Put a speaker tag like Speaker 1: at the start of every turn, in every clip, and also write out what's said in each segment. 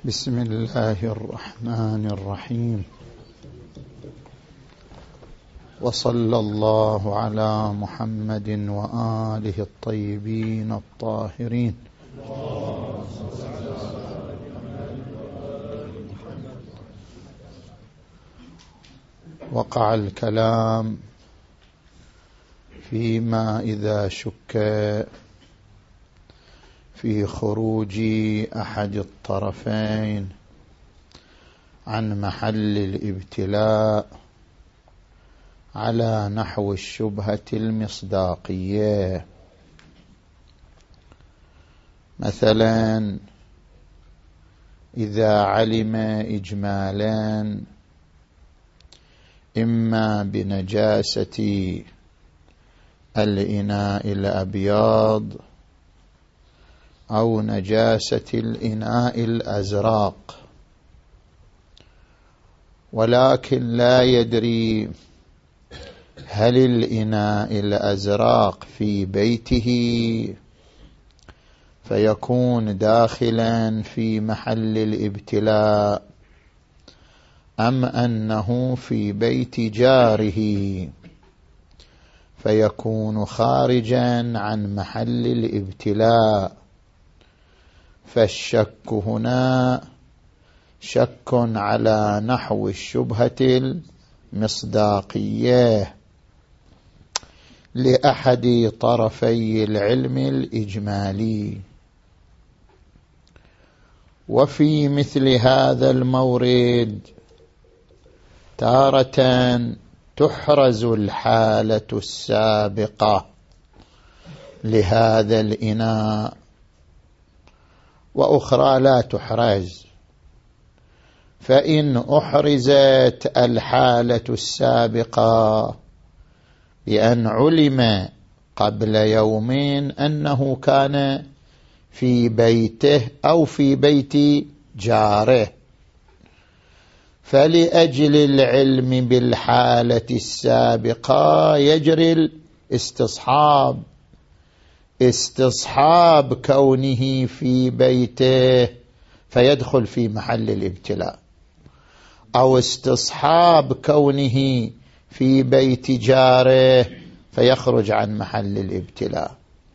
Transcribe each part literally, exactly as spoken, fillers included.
Speaker 1: بسم الله الرحمن الرحيم، وصلى الله على محمد وآله الطيبين الطاهرين. وقع الكلام فيما إذا شك في خروج أحد الطرفين عن محل الابتلاء على نحو الشبهة المصداقية. مثلا إذا علم إجمالا إما بنجاسة الإناء الأبيض أو نجاسة الإناء الأزرق، ولكن لا يدري هل الإناء الأزرق في بيته فيكون داخلا في محل الابتلاء أم أنه في بيت جاره فيكون خارجا عن محل الابتلاء. فالشك هنا شك على نحو الشبهة المصداقية لأحد طرفي العلم الإجمالي. وفي مثل هذا المورد تارة تحرز الحالة السابقة لهذا الإناء وأخرى لا تحرز. فإن أحرزت الحالة السابقة بأن علم قبل يومين أنه كان في بيته أو في بيت جاره، فلأجل العلم بالحالة السابقة يجري الاستصحاب، استصحاب كونه في بيته فيدخل في محل الابتلاء، أو استصحاب كونه في بيت جاره فيخرج عن محل الابتلاء.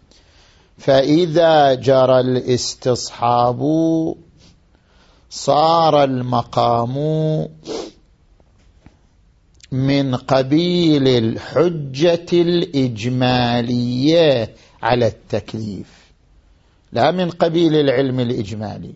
Speaker 1: فإذا جرى الاستصحاب صار المقام من قبيل الحجة الإجمالية على التكليف، لا من قبيل العلم الإجمالي،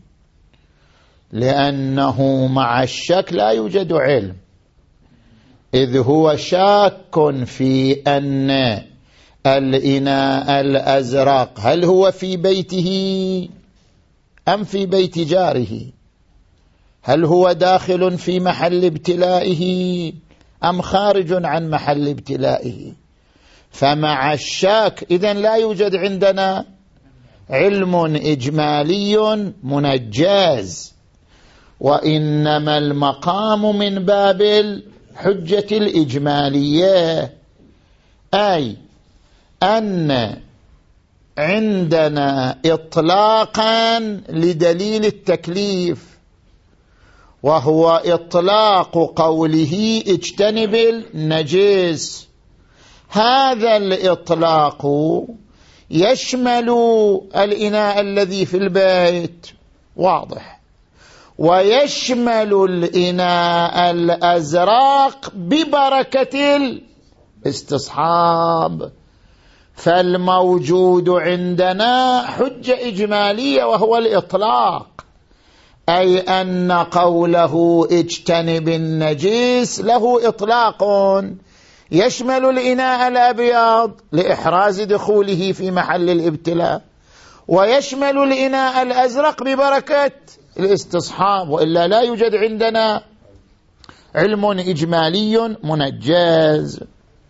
Speaker 1: لأنه مع الشك لا يوجد علم، إذ هو شاك في أن الإناء الأزرق هل هو في بيته أم في بيت جاره، هل هو داخل في محل ابتلائه أم خارج عن محل ابتلائه. فمع الشك إذن لا يوجد عندنا علم إجمالي منجز، وإنما المقام من باب الحجة الإجمالية، أي أن عندنا إطلاقا لدليل التكليف، وهو إطلاق قوله اجتنب النجس. هذا الإطلاق يشمل الإناء الذي في البيت واضح، ويشمل الإناء الأزرق ببركة الاستصحاب. فالموجود عندنا حجة إجمالية وهو الإطلاق، أي أن قوله اجتنب النجس له إطلاق يشمل الإناء الأبيض لإحراز دخوله في محل الابتلاء، ويشمل الإناء الأزرق ببركة الاستصحاب، وإلا لا يوجد عندنا علم إجمالي منجز.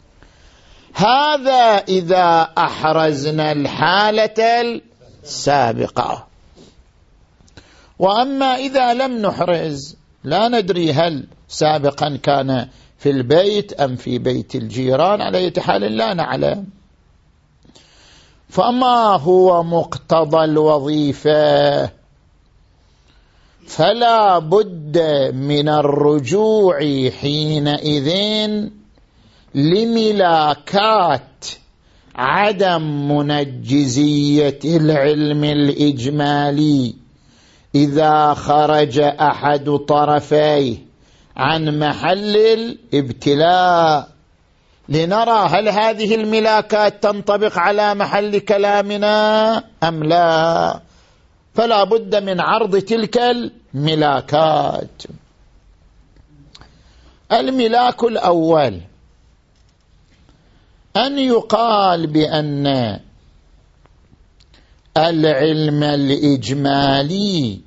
Speaker 1: هذا إذا أحرزنا الحالة السابقة. وأما إذا لم نحرز لا ندري هل سابقا كان في البيت أم في بيت الجيران، على أي حال لا نعلم. فما هو مقتضى الوظيفة؟ فلا بد من الرجوع حينئذ لملاكات عدم منجزية العلم الإجمالي إذا خرج أحد طرفيه عن محل الابتلاء، لنرى هل هذه الملاكات تنطبق على محل كلامنا أم لا. فلا بد من عرض تلك الملاكات. الملاك الأول أن يقال بأن العلم الإجمالي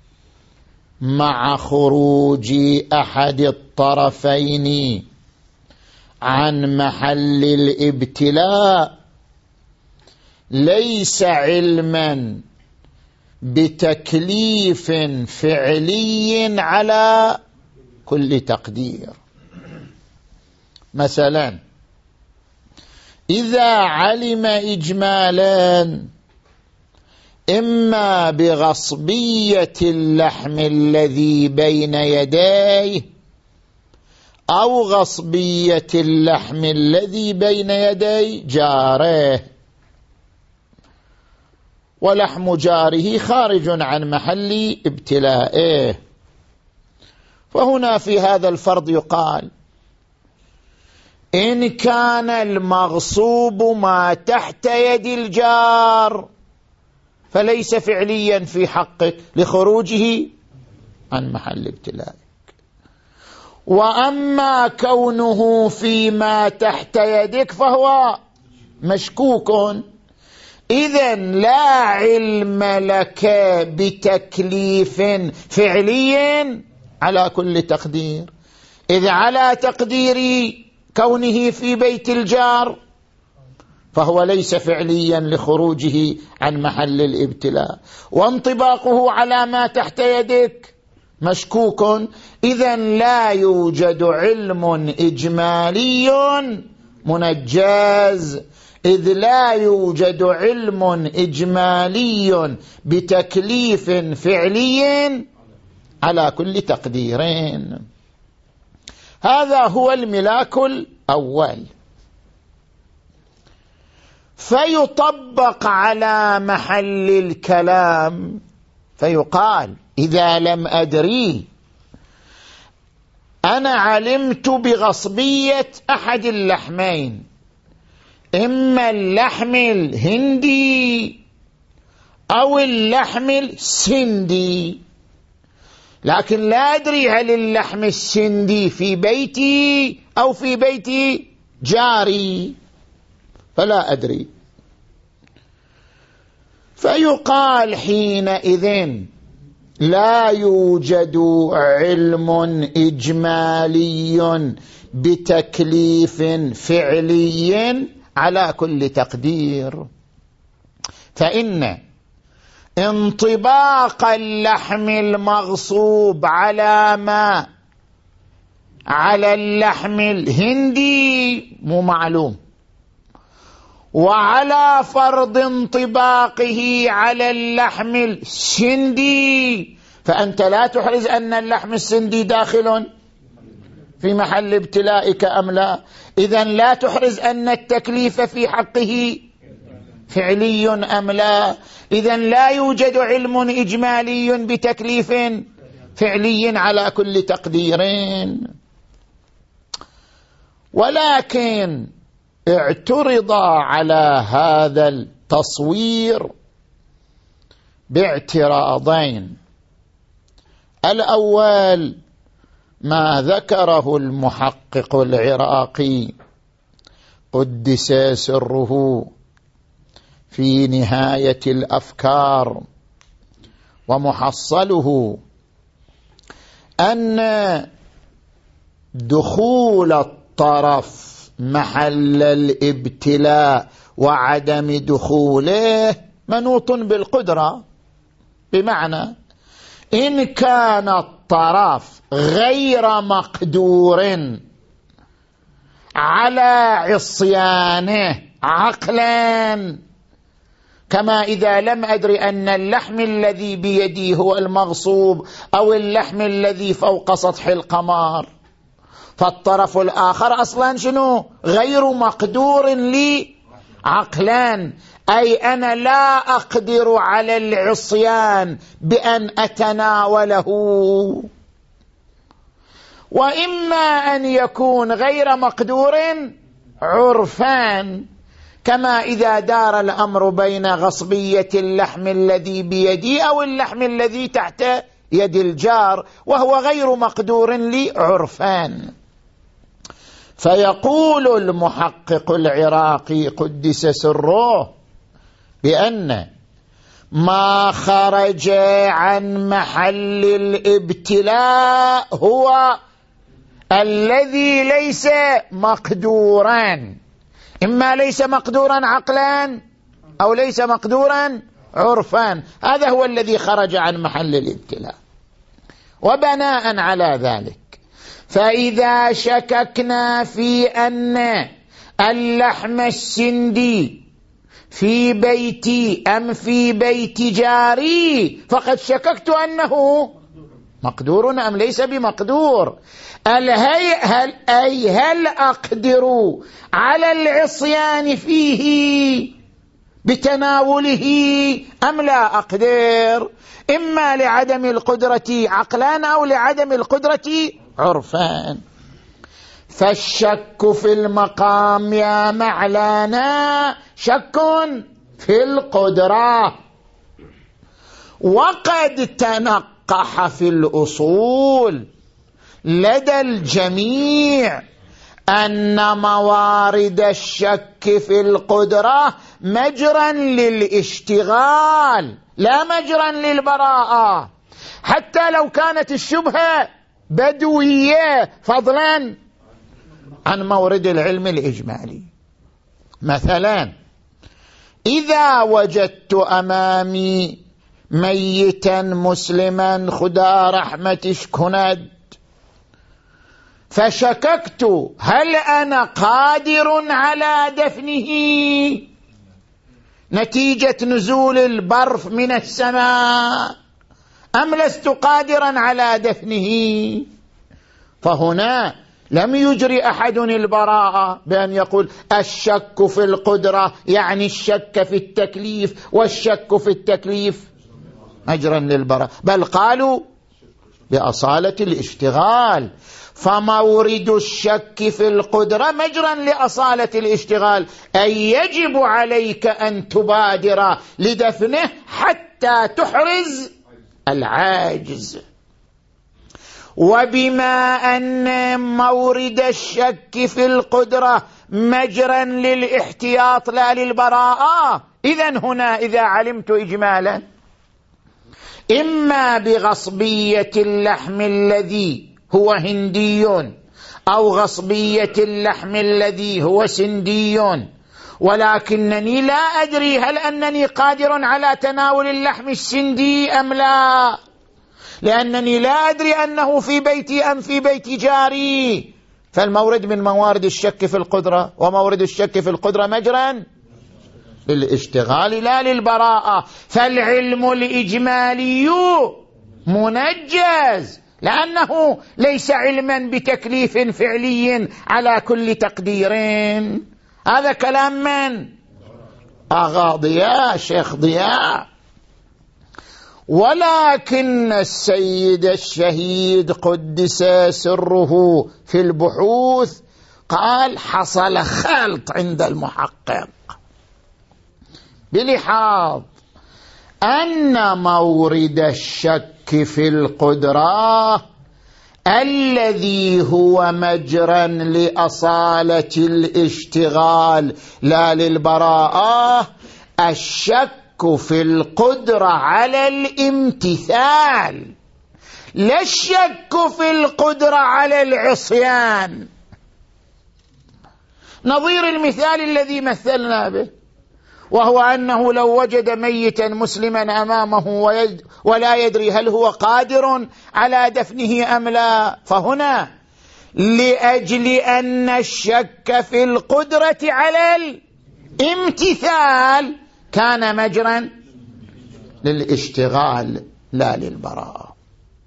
Speaker 1: مع خروج أحد الطرفين عن محل الابتلاء ليس علما بتكليف فعلي على كل تقدير. مثلا إذا علم إجمالا إما بغصبية اللحم الذي بين يديه أو غصبية اللحم الذي بين يدي جاره، ولحم جاره خارج عن محل ابتلائه، فهنا في هذا الفرض يقال إن كان المغصوب ما تحت يد الجار فليس فعليا في حقك لخروجه عن محل ابتلائك، وأما كونه فيما تحت يدك فهو مشكوك. إذن لا علم لك بتكليف فعلي على كل تقدير، إذ على تقدير كونه في بيت الجار فهو ليس فعليا لخروجه عن محل الابتلاء، وانطباقه على ما تحت يدك مشكوك. إذن لا يوجد علم إجمالي منجز، إذ لا يوجد علم إجمالي بتكليف فعلي على كل تقديرين. هذا هو الملاك الأول. فيطبق على محل الكلام فيقال إذا لم أدري أنا علمت بغصبية أحد اللحمين، إما اللحم الهندي أو اللحم السندي، لكن لا أدري هل اللحم السندي في بيتي أو في بيت جاري، فلا أدري. فيقال حينئذ لا يوجد علم إجمالي بتكليف فعلي على كل تقدير، فإن انطباق اللحم المغصوب على ما على اللحم الهندي مو معلوم، وعلى فرض انطباقه على اللحم السندي فأنت لا تحرز أن اللحم السندي داخل في محل ابتلائك أم لا. إذن لا تحرز أن التكليف في حقه فعلي أم لا. إذن لا يوجد علم إجمالي بتكليف فعلي على كل تقديرين. ولكن اعترض على هذا التصوير باعتراضين. الأول ما ذكره المحقق العراقي قدس سره في نهاية الأفكار، ومحصله أن دخول الطرف محل الابتلاء وعدم دخوله منوط بالقدرة، بمعنى إن كان الطرف غير مقدور على عصيانه عقلا كما إذا لم أدري أن اللحم الذي بيدي هو المغصوب أو اللحم الذي فوق سطح القمر، فالطرف الآخر أصلا شنو؟ غير مقدور لي عقلا، أي أنا لا أقدر على العصيان بأن أتناوله. وإما أن يكون غير مقدور عرفان، كما إذا دار الأمر بين غصبية اللحم الذي بيدي أو اللحم الذي تحت يد الجار، وهو غير مقدور لي عرفان. فيقول المحقق العراقي قدس سره بأن ما خرج عن محل الابتلاء هو الذي ليس مقدورا، إما ليس مقدورا عقلا أو ليس مقدورا عرفا، هذا هو الذي خرج عن محل الابتلاء. وبناء على ذلك فإذا شككنا في أن اللحم السندي في بيتي أم في بيت جاري فقد شككت أنه مقدور أم ليس بمقدور. الهي هل أي هل أقدر على العصيان فيه بتناوله أم لا أقدر؟ إما لعدم القدرة عقلان أو لعدم القدرة عرفان. فالشك في المقام يا معلانا شك في القدرة، وقد تنقح في الأصول لدى الجميع أن موارد الشك في القدرة مجرا للاشتغال لا مجرا للبراءة، حتى لو كانت الشبهة بدوية فضلا عن مورد العلم الإجمالي. مثلا إذا وجدت أمامي ميتا مسلما خدا رحمتش كند، فشككت هل أنا قادر على دفنه نتيجة نزول البرف من السماء أم لست قادرا على دفنه؟ فهنا لم يجري أحد البراءة بأن يقول الشك في القدرة يعني الشك في التكليف، والشك في التكليف مجرا للبراءة، بل قالوا بأصالة الاشتغال. فمورد الشك في القدرة مجرا لأصالة الاشتغال، أي يجب عليك أن تبادر لدفنه حتى تحرز العاجز. وبما أن مورد الشك في القدرة مجرا للاحتياط لا للبراءة، إذن هنا إذا علمت إجمالا إما بغصبية اللحم الذي هو هندي أو غصبية اللحم الذي هو سندي، ولكنني لا أدري هل أنني قادر على تناول اللحم السندي أم لا، لأنني لا أدري أنه في بيتي أم في بيت جاري. فالمورد من موارد الشك في القدرة، ومورد الشك في القدرة مجرا للاشتغال لا للبراءة. فالعلم الإجمالي منجز لأنه ليس علما بتكليف فعلي على كل تقديرين. هذا كلام من؟ آغا ضياء، شيخ ضياء. ولكن السيد الشهيد قدس سره في البحوث قال حصل خلط عند المحقق بلحاظ أن مورد الشك في القدرة الذي هو مجرا لأصالة الاشتغال لا للبراءة الشك في القدرة على الامتثال، لا الشك في القدرة على العصيان. نظير المثال الذي مثلنا به، وهو أنه لو وجد ميتا مسلما أمامه ولا يدري هل هو قادر على دفنه أم لا، فهنا لأجل أن الشك في القدرة على الامتثال كان مجرا للاشتغال لا للبراءة.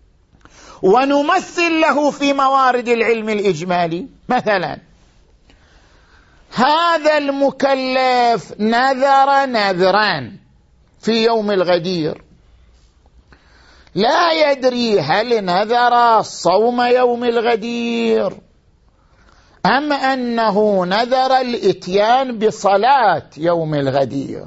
Speaker 1: ونمثل له في موارد العلم الإجمالي مثلا هذا المكلف نذر نذرا في يوم الغدير، لا يدري هل نذر صوم يوم الغدير أم أنه نذر الإتيان بصلاة يوم الغدير،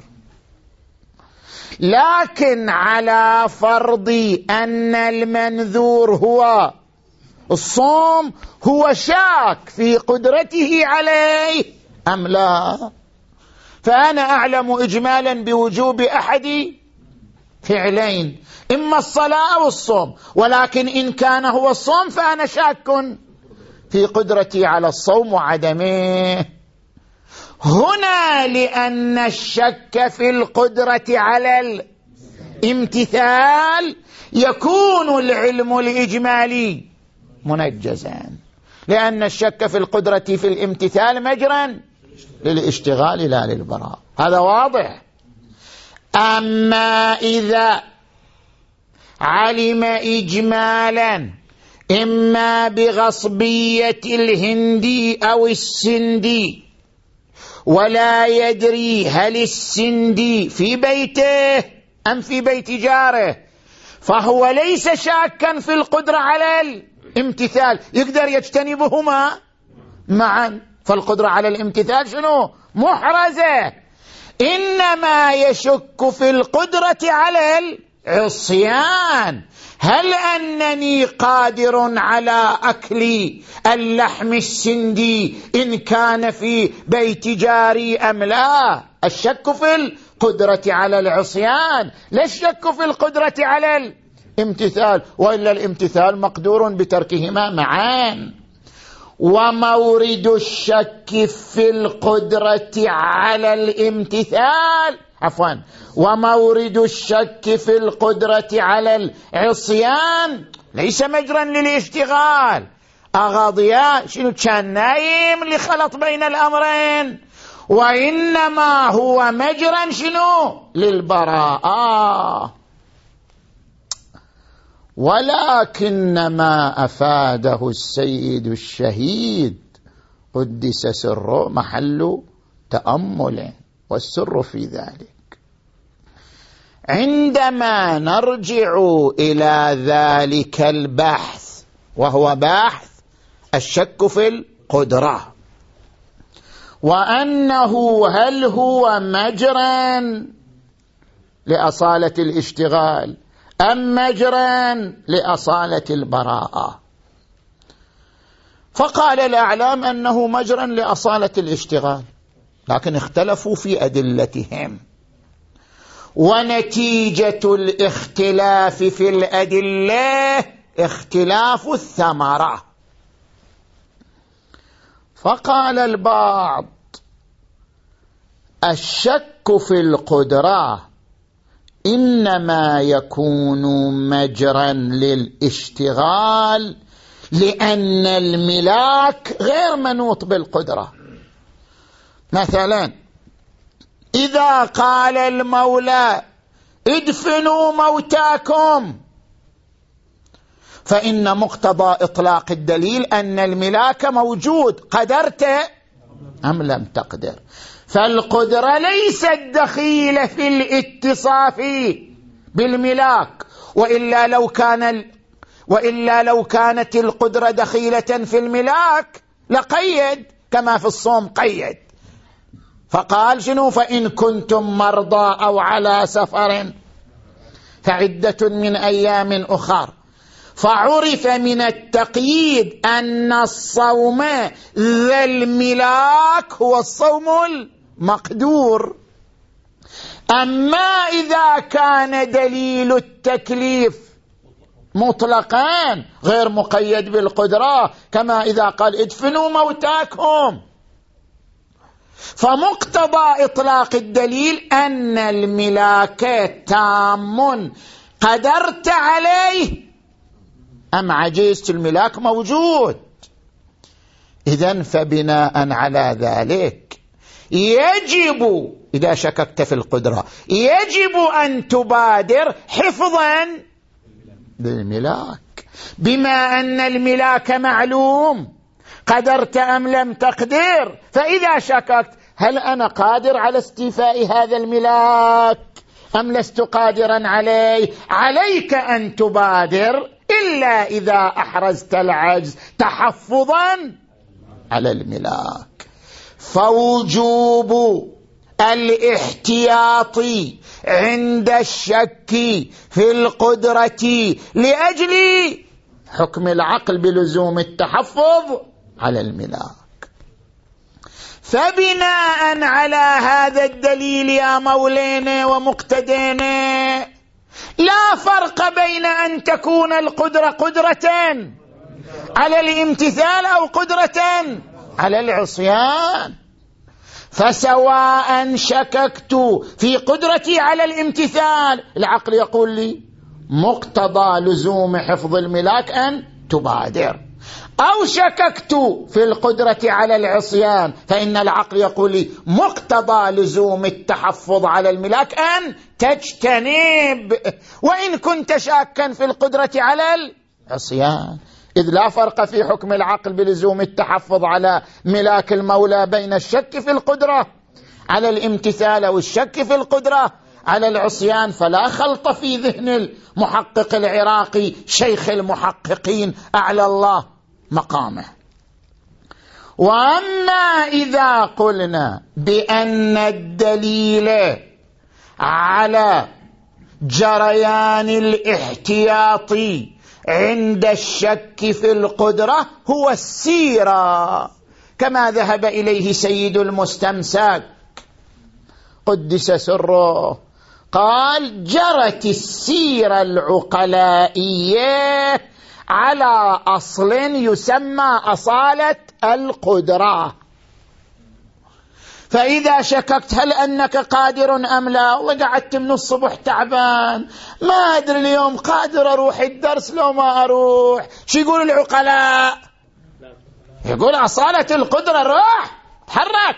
Speaker 1: لكن على فرض أن المنذور هو الصوم هو شاك في قدرته عليه أم لا، فأنا أعلم إجمالا بوجوب أحد فعلين، إما الصلاة أو الصوم، ولكن إن كان هو الصوم فأنا شاك في قدرتي على الصوم وعدمه. هنا لأن الشك في القدرة على الامتثال يكون العلم الإجمالي منجزا، لأن الشك في القدرة في الامتثال مجرا للاشتغال لا للبراء. هذا واضح. أما إذا علم إجمالا إما بغصبية الهندي أو السندي ولا يدري هل السندي في بيته أم في بيت جاره، فهو ليس شاكا في القدرة على الامتثال، يقدر يجتنبهما معا، فالقدرة على الامتثال شنو؟ محرزة. إنما يشك في القدرة على العصيان، هل أنني قادر على أكل اللحم السندي إن كان في بيت جاري أم لا؟ الشك في القدرة على العصيان، لا الشك في القدرة على الامتثال، وإلا الامتثال مقدور بتركهما معا. ومورد الشك في القدرة على الامتثال عفوا ومورد الشك في القدرة على العصيان ليس مجرا للاشتغال. أغاضياء شنو كان نايم اللي خلط بين الأمرين، وإنما هو مجرا شنو للبراءة. ولكن ما أفاده السيد الشهيد قدس سره محل تأمل، والسر في ذلك عندما نرجع إلى ذلك البحث، وهو بحث الشك في القدرة، وأنه هل هو مجرا لأصالة الاشتغال أم مجرا لأصالة البراءة. فقال الأعلام أنه مجرا لأصالة الاشتغال، لكن اختلفوا في أدلتهم، ونتيجة الاختلاف في الأدلة اختلاف الثمرة. فقال البعض الشك في القدرة إنما يكون مجرا للاشتغال لأن الملاك غير منوط بالقدرة. مثلا إذا قال المولى ادفنوا موتاكم، فإن مقتضى إطلاق الدليل أن الملاك موجود، قدرت أم لم تقدر، فالقدرة ليست دخيلة في الاتصاف بالملاك، وإلا لو كان وإلا لو كانت القدرة دخيلة في الملاك لقيد كما في الصوم قيد، فقال شنو؟ فإن كنتم مرضى أو على سفر فعدة من أيام أخر. فعرف من التقييد أن الصوم ذا الملاك هو الصوم المقدور. أما إذا كان دليل التكليف مطلقا غير مقيد بالقدرة، كما إذا قال ادفنوا موتاكم، فمقتضى إطلاق الدليل أن الملاك تام، قدرت عليه أم عجزت، الملاك موجود. إذن فبناء على ذلك يجب إذا شككت في القدرة يجب أن تبادر حفظا بالملاك، بما أن الملاك معلوم قدرت أم لم تقدر. فإذا شككت هل أنا قادر على استيفاء هذا الملاك أم لست قادرا عليه، عليك أن تبادر إلا إذا أحرزت العجز تحفظا على الملاك. فوجوب الاحتياط عند الشك في القدرة لأجل حكم العقل بلزوم التحفظ على الملاك. فبناء على هذا الدليل يا مولينا ومقتدينا لا فرق بين أن تكون القدرة قدرة على الامتثال أو قدرة على العصيان. فسواء شككت في قدرتي على الامتثال العقل يقول لي مقتضى لزوم حفظ الملاك أن تبادر، أو شككت في القدرة على العصيان فإن العقل يقول لي مقتضى لزوم التحفظ على الملاك أن تجتنب، وإن كنت شاكا في القدرة على العصيان. إذ لا فرق في حكم العقل بلزوم التحفظ على ملاك المولى بين الشك في القدرة على الامتثال والشك في القدرة على العصيان. فلا خلط في ذهن المحقق العراقي شيخ المحققين أعلى الله مقامه. وأما إذا قلنا بأن الدليل على جريان الاحتياط عند الشك في القدرة هو السيرة كما ذهب إليه سيد المستمسك قدس سره، قال جرت السيرة العقلائية على أصل يسمى أصالة القدرة. فإذا شككت هل أنك قادر أم لا، وقعدت من الصبح تعبان ما أدري اليوم قادر أروح الدرس لو ما أروح، شو يقول العقلاء؟ يقول أصالة القدرة روح تحرك.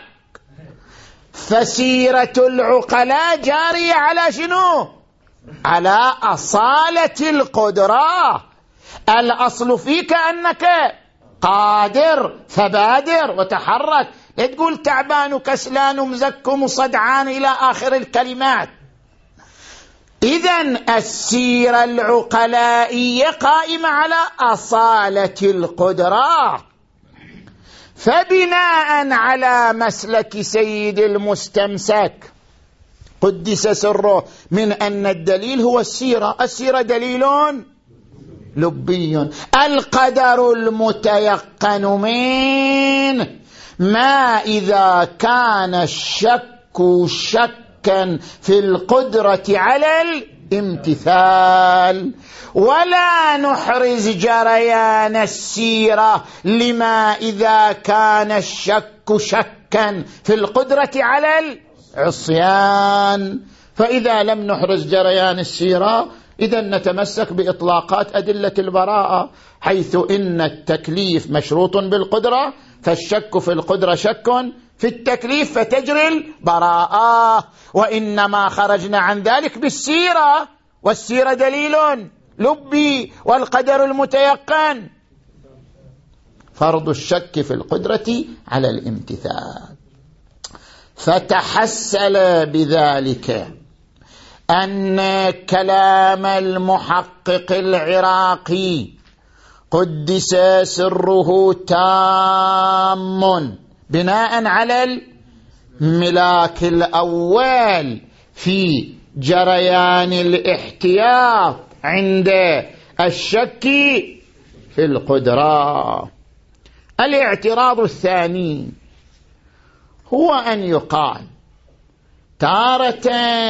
Speaker 1: فسيرة العقلاء جارية على شنو؟ على أصالة القدرة. الأصل فيك أنك قادر فبادر وتحرك، لا تقول تعبان وكسلان ومزك ومصدعان إلى آخر الكلمات. إذن السيرة العقلائية قائمة على أصالة القدرة. فبناء على مسلك سيد المستمسك قدس سره من أن الدليل هو السيرة، السيرة دليل لبي، القدر المتيقن منه ما إذا كان الشك شكا في القدرة على الامتثال، ولا نحرز جريان السيرة لما إذا كان الشك شكا في القدرة على العصيان. فإذا لم نحرز جريان السيرة إذا نتمسك بإطلاقات أدلة البراءة، حيث إن التكليف مشروط بالقدرة فالشك في القدرة شك في التكليف فتجري البراءة. وإنما خرجنا عن ذلك بالسيرة، والسيرة دليل لبي، والقدر المتيقن فرض الشك في القدرة على الامتثال. فتحسل بذلك أن كلام المحقق العراقي قدس سره تام بناء على الملاك الأول في جريان الاحتياط عند الشك في القدرة. الاعتراض الثاني هو أن يقال تارة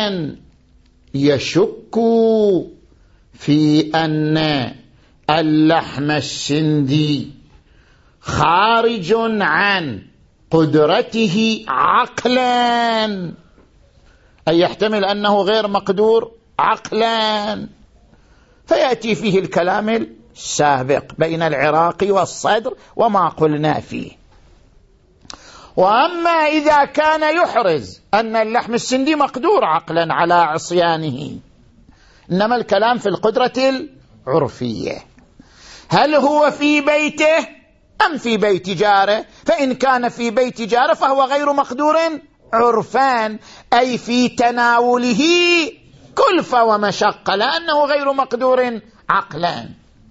Speaker 1: يشك في أن اللحم السندي خارج عن قدرته عقلا، أي يحتمل أنه غير مقدور عقلا، فيأتي فيه الكلام السابق بين العراقي والصدر وما قلنا فيه. وأما إذا كان يحرز أن اللحم السندي مقدور عقلا على عصيانه، إنما الكلام في القدرة العرفية، هل هو في بيته أم في بيت جاره؟ فإن كان في بيت جاره فهو غير مقدور عرفان، أي في تناوله كلفة ومشقة، لأنه غير مقدور عقلا.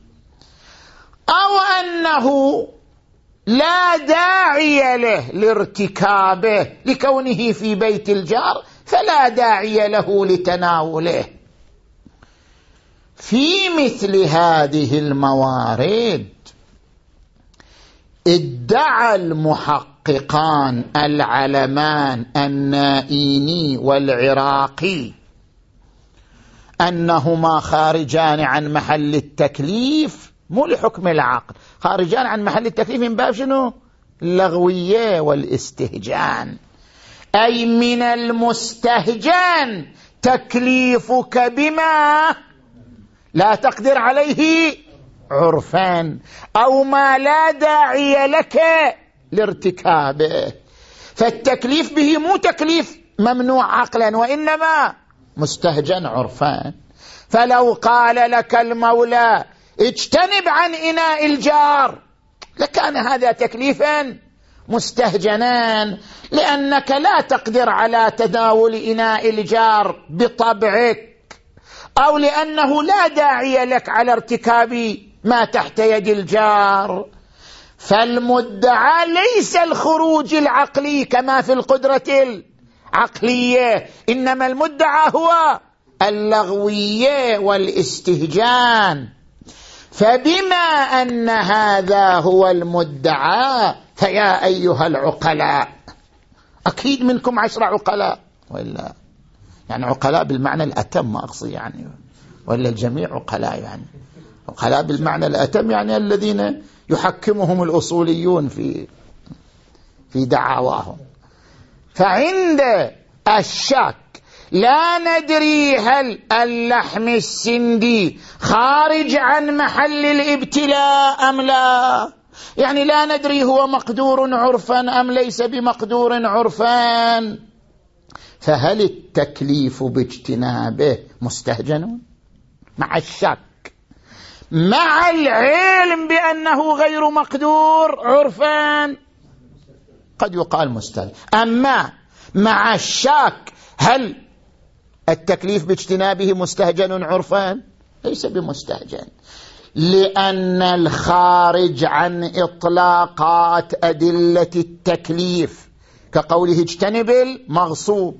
Speaker 1: أو أنه لا داعي له لارتكابه لكونه في بيت الجار، فلا داعي له لتناوله. في مثل هذه الموارد ادعى المحققان العلمان النائيني والعراقي أنهما خارجان عن محل التكليف، مو لحكم العقل، خارجان عن محل التكليف من باب شنو؟ اللغوية والاستهجان، أي من المستهجن تكليفك بما لا تقدر عليه عرفان، أو ما لا داعي لك لارتكابه. فالتكليف به مو تكليف ممنوع عقلا، وإنما مستهجن عرفان. فلو قال لك المولى اجتنب عن إناء الجار لكان هذا تكليفا مستهجنان، لأنك لا تقدر على تداول إناء الجار بطبعك، أو لأنه لا داعي لك على ارتكاب ما تحت يد الجار. فالمدعى ليس الخروج العقلي كما في القدرة العقلية، إنما المدعى هو اللغوية والاستهجان. فبما أن هذا هو المدعى فيا أيها العقلاء، أكيد منكم عشر عقلاء، وإلا يعني عقلاء بالمعنى الأتم ما أقصد يعني، وإلا الجميع عقلاء، يعني عقلاء بالمعنى الأتم يعني الذين يحكمهم الأصوليون في في دعاواهم. فعند الشك لا ندري هل اللحم السندي خارج عن محل الابتلاء أم لا، يعني لا ندري هو مقدور عرفا أم ليس بمقدور عرفا، فهل التكليف باجتنابه مستهجن مع الشك مع العلم بأنه غير مقدور عرفا؟ قد يقال مستهجن. أما مع الشك هل التكليف باجتنابه مستهجن عرفا؟ ليس بمستهجن، لأن الخارج عن إطلاقات أدلة التكليف كقوله اجتنب المغصوب،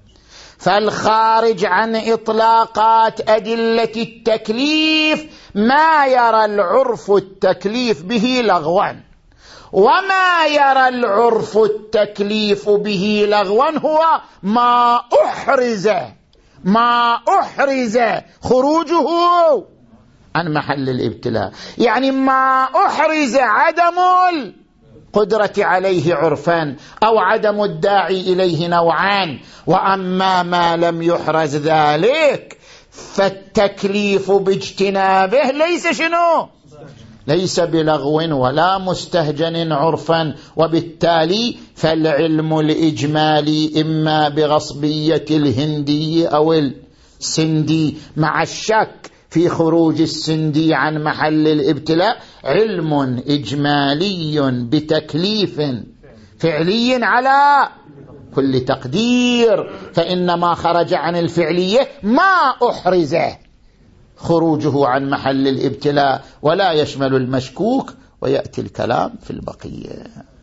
Speaker 1: فالخارج عن إطلاقات أدلة التكليف ما يرى العرف التكليف به لغوا، وما يرى العرف التكليف به لغوا هو ما أحرز ما أحرز خروجه عن محل الابتلاء، يعني ما أحرز عدم القدرة عليه عرفان أو عدم الداعي إليه نوعان. وأما ما لم يحرز ذلك فالتكليف باجتنابه ليس شنو؟ ليس بلغو ولا مستهجن عرفا، وبالتالي فالعلم الإجمالي إما بغصبية الهندي أو السندي مع الشك في خروج السندي عن محل الابتلاء علم إجمالي بتكليف فعلي على كل تقدير، فإنما خرج عن الفعلية ما أحرزه خروجه عن محل الابتلاء ولا يشمل المشكوك، ويأتي الكلام في البقية.